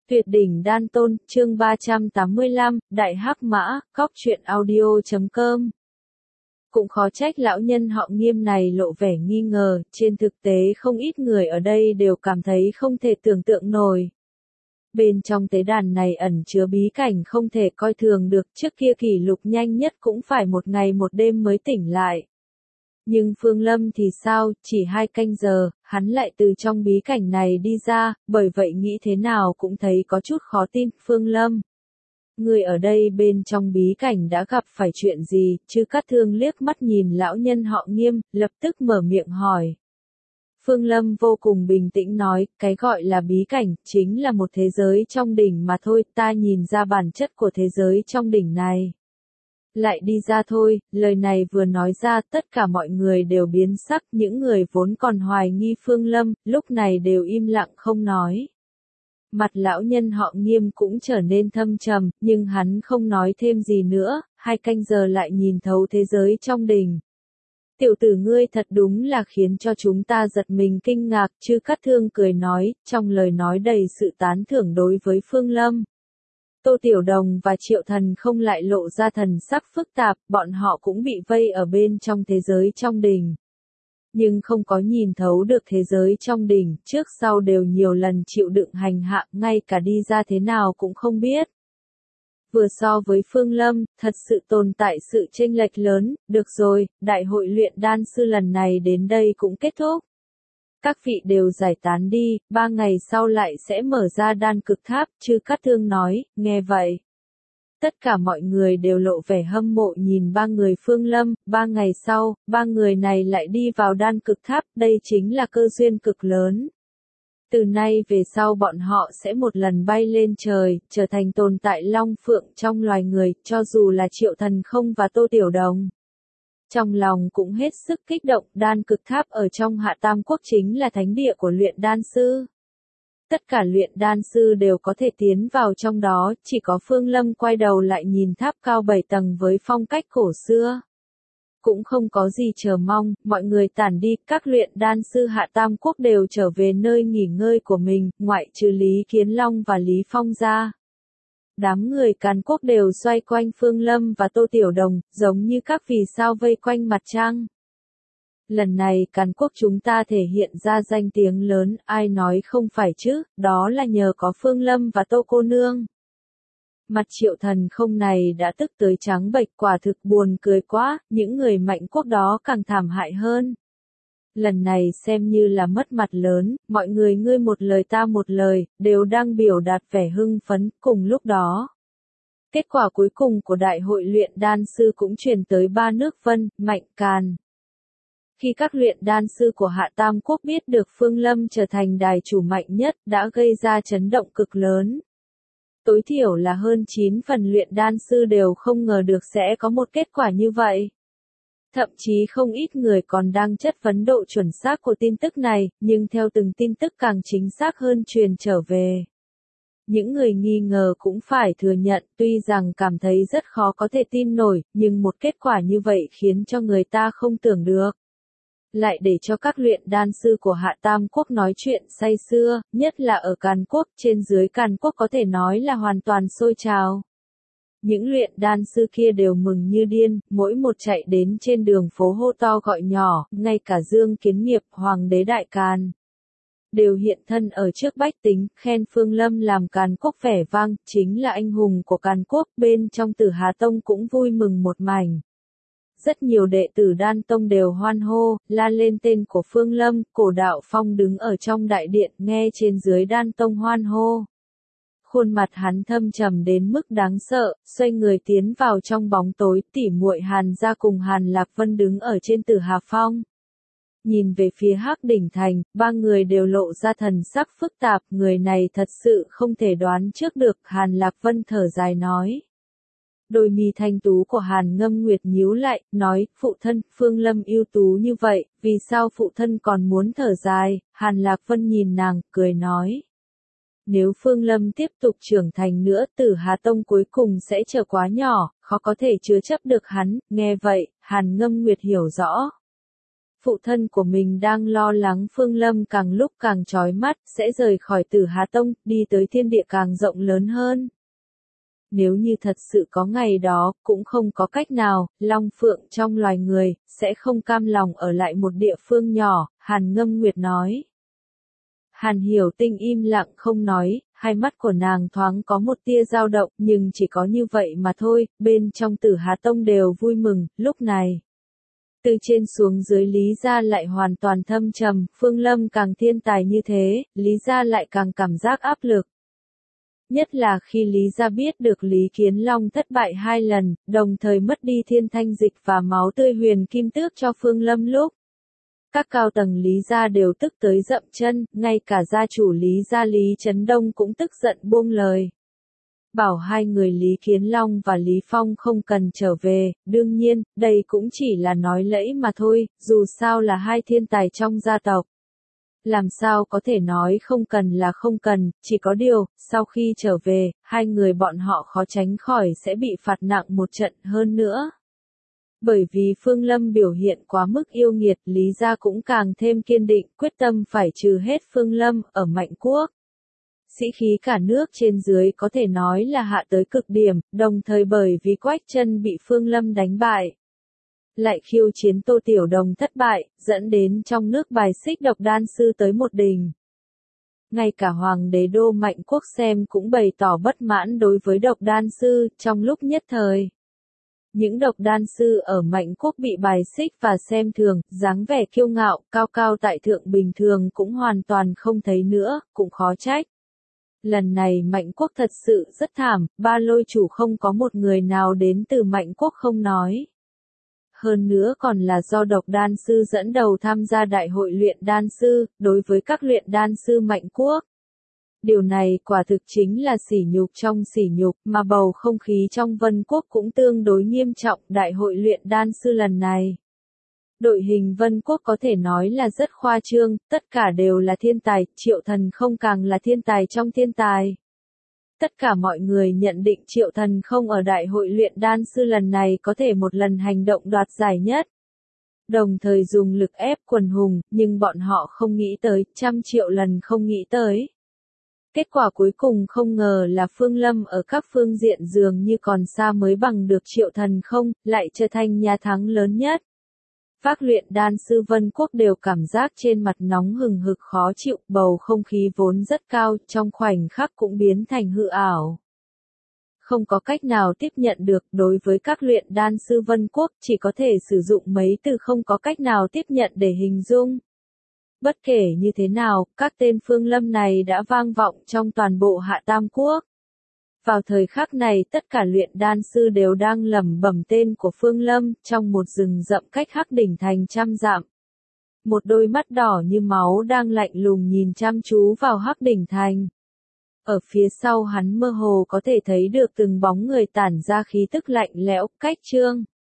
Tuyệt đỉnh đan tôn, chương 385, Đại Hắc Mã, Cóc truyện audio.com. Cũng khó trách lão nhân họ Nghiêm này lộ vẻ nghi ngờ, trên thực tế không ít người ở đây đều cảm thấy không thể tưởng tượng nổi. Bên trong tế đàn này ẩn chứa bí cảnh không thể coi thường được, trước kia kỷ lục nhanh nhất cũng phải một ngày một đêm mới tỉnh lại. Nhưng Phương Lâm thì sao, chỉ 2 canh giờ, hắn lại từ trong bí cảnh này đi ra, bởi vậy nghĩ thế nào cũng thấy có chút khó tin. Phương Lâm, người ở đây bên trong bí cảnh đã gặp phải chuyện gì? Chư Cát Thương liếc mắt nhìn lão nhân họ Nghiêm, lập tức mở miệng hỏi. Phương Lâm vô cùng bình tĩnh nói, cái gọi là bí cảnh, chính là một thế giới trong đỉnh mà thôi, ta nhìn ra bản chất của thế giới trong đỉnh này. Lại đi ra thôi, lời này vừa nói ra tất cả mọi người đều biến sắc, những người vốn còn hoài nghi Phương Lâm, lúc này đều im lặng không nói. Mặt lão nhân họ Nghiêm cũng trở nên thâm trầm, nhưng hắn không nói thêm gì nữa, 2 canh giờ lại nhìn thấu thế giới trong đình. Tiểu tử ngươi thật đúng là khiến cho chúng ta giật mình kinh ngạc, Chư Cát Thương cười nói, trong lời nói đầy sự tán thưởng đối với Phương Lâm. Tô Tiểu Đồng và Triệu Thần không lại lộ ra thần sắc phức tạp, bọn họ cũng bị vây ở bên trong thế giới trong đình. Nhưng không có nhìn thấu được thế giới trong đình, trước sau đều nhiều lần chịu đựng hành hạ, ngay cả đi ra thế nào cũng không biết. Vừa so với Phương Lâm, thật sự tồn tại sự chênh lệch lớn, được rồi, đại hội luyện đan sư lần này đến đây cũng kết thúc. Các vị đều giải tán đi, 3 ngày sau lại sẽ mở ra đan cực tháp, Chư Cát Thương nói, nghe vậy. Tất cả mọi người đều lộ vẻ hâm mộ nhìn 3 người Phương Lâm, 3 ngày sau, 3 người này lại đi vào đan cực tháp, đây chính là cơ duyên cực lớn. Từ nay về sau bọn họ sẽ một lần bay lên trời, trở thành tồn tại long phượng trong loài người, cho dù là Triệu Thần không và Tô Tiểu Đồng. Trong lòng cũng hết sức kích động, đan cực tháp ở trong Hạ Tam Quốc chính là thánh địa của luyện đan sư. Tất cả luyện đan sư đều có thể tiến vào trong đó, chỉ có Phương Lâm quay đầu lại nhìn tháp cao 7 tầng với phong cách cổ xưa. Cũng không có gì chờ mong, mọi người tản đi, các luyện đan sư Hạ Tam Quốc đều trở về nơi nghỉ ngơi của mình, ngoại trừ Lý Kiến Long và Lý Phong ra. Đám người Càn Quốc đều xoay quanh Phương Lâm và Tô Tiểu Đồng, giống như các vì sao vây quanh mặt trăng. Lần này Càn Quốc chúng ta thể hiện ra danh tiếng lớn, ai nói không phải chứ, đó là nhờ có Phương Lâm và Tô cô nương. Mặt Triệu Thần không này đã tức tới trắng bệch, quả thực buồn cười quá, những người Mạnh Quốc đó càng thảm hại hơn. Lần này xem như là mất mặt lớn, mọi người ngươi một lời ta một lời, đều đang biểu đạt vẻ hưng phấn, cùng lúc đó. Kết quả cuối cùng của đại hội luyện đan sư cũng truyền tới 3 nước Vân, Mạnh, Càn. Khi các luyện đan sư của Hạ Tam Quốc biết được Phương Lâm trở thành đài chủ mạnh nhất, đã gây ra chấn động cực lớn. Tối thiểu là hơn 9 phần luyện đan sư đều không ngờ được sẽ có một kết quả như vậy. Thậm chí không ít người còn đang chất vấn độ chuẩn xác của tin tức này, nhưng theo từng tin tức càng chính xác hơn truyền trở về. Những người nghi ngờ cũng phải thừa nhận, tuy rằng cảm thấy rất khó có thể tin nổi, nhưng một kết quả như vậy khiến cho người ta không tưởng được. Lại để cho các luyện đan sư của Hạ Tam Quốc nói chuyện say sưa, nhất là ở Càn Quốc, trên dưới Càn Quốc có thể nói là hoàn toàn sôi trào. Những luyện đan sư kia đều mừng như điên, mỗi một chạy đến trên đường phố hô to gọi nhỏ, ngay cả Dương Kiến Nghiệp, Hoàng đế Đại Càn. Đều hiện thân ở trước bách tính, khen Phương Lâm làm Càn Quốc vẻ vang, chính là anh hùng của Càn Quốc, bên trong Tử Hà Tông cũng vui mừng một mảnh. Rất nhiều đệ tử Đan Tông đều hoan hô, la lên tên của Phương Lâm, Cổ Đạo Phong đứng ở trong đại điện, nghe trên dưới Đan Tông hoan hô. Khuôn mặt hắn thâm trầm đến mức đáng sợ, xoay người tiến vào trong bóng tối, tỉ muội Hàn gia cùng Hàn Lạc Vân đứng ở trên Tử Hà Phong. Nhìn về phía Hắc Đỉnh Thành, 3 người đều lộ ra thần sắc phức tạp, người này thật sự không thể đoán trước được, Hàn Lạc Vân thở dài nói. Đôi mi thanh tú của Hàn Ngâm Nguyệt nhíu lại, nói, phụ thân, Phương Lâm ưu tú như vậy, vì sao phụ thân còn muốn thở dài? Hàn Lạc Vân nhìn nàng, cười nói. Nếu Phương Lâm tiếp tục trưởng thành nữa, Tử Hà Tông cuối cùng sẽ trở quá nhỏ, khó có thể chứa chấp được hắn, nghe vậy, Hàn Ngâm Nguyệt hiểu rõ. Phụ thân của mình đang lo lắng Phương Lâm càng lúc càng chói mắt, sẽ rời khỏi Tử Hà Tông, đi tới thiên địa càng rộng lớn hơn. Nếu như thật sự có ngày đó, cũng không có cách nào, Long Phượng trong loài người, sẽ không cam lòng ở lại một địa phương nhỏ, Hàn Ngâm Nguyệt nói. Hàn Hiểu Tinh im lặng không nói, hai mắt của nàng thoáng có một tia dao động, nhưng chỉ có như vậy mà thôi, bên trong Tử Hà Tông đều vui mừng, lúc này. Từ trên xuống dưới Lý gia lại hoàn toàn thâm trầm, Phương Lâm càng thiên tài như thế, Lý gia lại càng cảm giác áp lực. Nhất là khi Lý gia biết được Lý Kiến Long thất bại 2 lần, đồng thời mất đi thiên thanh dịch và máu tươi huyền kim tước cho Phương Lâm lúc. Các cao tầng Lý gia đều tức tới dậm chân, ngay cả gia chủ Lý gia Lý Trấn Đông cũng tức giận buông lời. Bảo hai người Lý Kiến Long và Lý Phong không cần trở về, đương nhiên, đây cũng chỉ là nói lẫy mà thôi, dù sao là hai thiên tài trong gia tộc. Làm sao có thể nói không cần là không cần, chỉ có điều, sau khi trở về, hai người bọn họ khó tránh khỏi sẽ bị phạt nặng một trận hơn nữa. Bởi vì Phương Lâm biểu hiện quá mức yêu nghiệt, Lý gia cũng càng thêm kiên định, quyết tâm phải trừ hết Phương Lâm ở Mạnh Quốc. Sĩ khí cả nước trên dưới có thể nói là hạ tới cực điểm, đồng thời bởi vì Quách Chân bị Phương Lâm đánh bại. Lại khiêu chiến Tô Tiểu Đồng thất bại, dẫn đến trong nước bài xích độc đan sư tới một đỉnh. Ngay cả Hoàng đế đô Mạnh Quốc xem cũng bày tỏ bất mãn đối với độc đan sư, trong lúc nhất thời. Những độc đan sư ở Mạnh Quốc bị bài xích và xem thường, dáng vẻ kiêu ngạo, cao cao tại thượng bình thường cũng hoàn toàn không thấy nữa, cũng khó trách. Lần này Mạnh Quốc thật sự rất thảm, ba lôi chủ không có một người nào đến từ Mạnh Quốc không nói. Hơn nữa còn là do độc đan sư dẫn đầu tham gia đại hội luyện đan sư, đối với các luyện đan sư Mạnh Quốc. Điều này quả thực chính là sỉ nhục trong sỉ nhục, mà bầu không khí trong Vân Quốc cũng tương đối nghiêm trọng, đại hội luyện đan sư lần này. Đội hình Vân Quốc có thể nói là rất khoa trương, tất cả đều là thiên tài, Triệu Thần Không càng là thiên tài trong thiên tài. Tất cả mọi người nhận định Triệu Thần Không ở đại hội luyện đan sư lần này có thể một lần hành động đoạt giải nhất. Đồng thời dùng lực ép quần hùng, nhưng bọn họ không nghĩ tới, 100.000.000 lần không nghĩ tới. Kết quả cuối cùng không ngờ là Phương Lâm ở các phương diện dường như còn xa mới bằng được Triệu Thần Không, lại trở thành nhà thắng lớn nhất. Các luyện đan sư Vân Quốc đều cảm giác trên mặt nóng hừng hực khó chịu, bầu không khí vốn rất cao, trong khoảnh khắc cũng biến thành hư ảo. Không có cách nào tiếp nhận được, đối với các luyện đan sư Vân Quốc, chỉ có thể sử dụng mấy từ không có cách nào tiếp nhận để hình dung. Bất kể như thế nào, các tên Phương Lâm này đã vang vọng trong toàn bộ Hạ Tam Quốc. Vào thời khắc này tất cả luyện đan sư đều đang lẩm bẩm tên của Phương Lâm, trong một rừng rậm cách Hắc Đỉnh Thành 100 dặm. Một đôi mắt đỏ như máu đang lạnh lùng nhìn chăm chú vào Hắc Đỉnh Thành. Ở phía sau hắn mơ hồ có thể thấy được từng bóng người tản ra khí tức lạnh lẽo, cách Trương.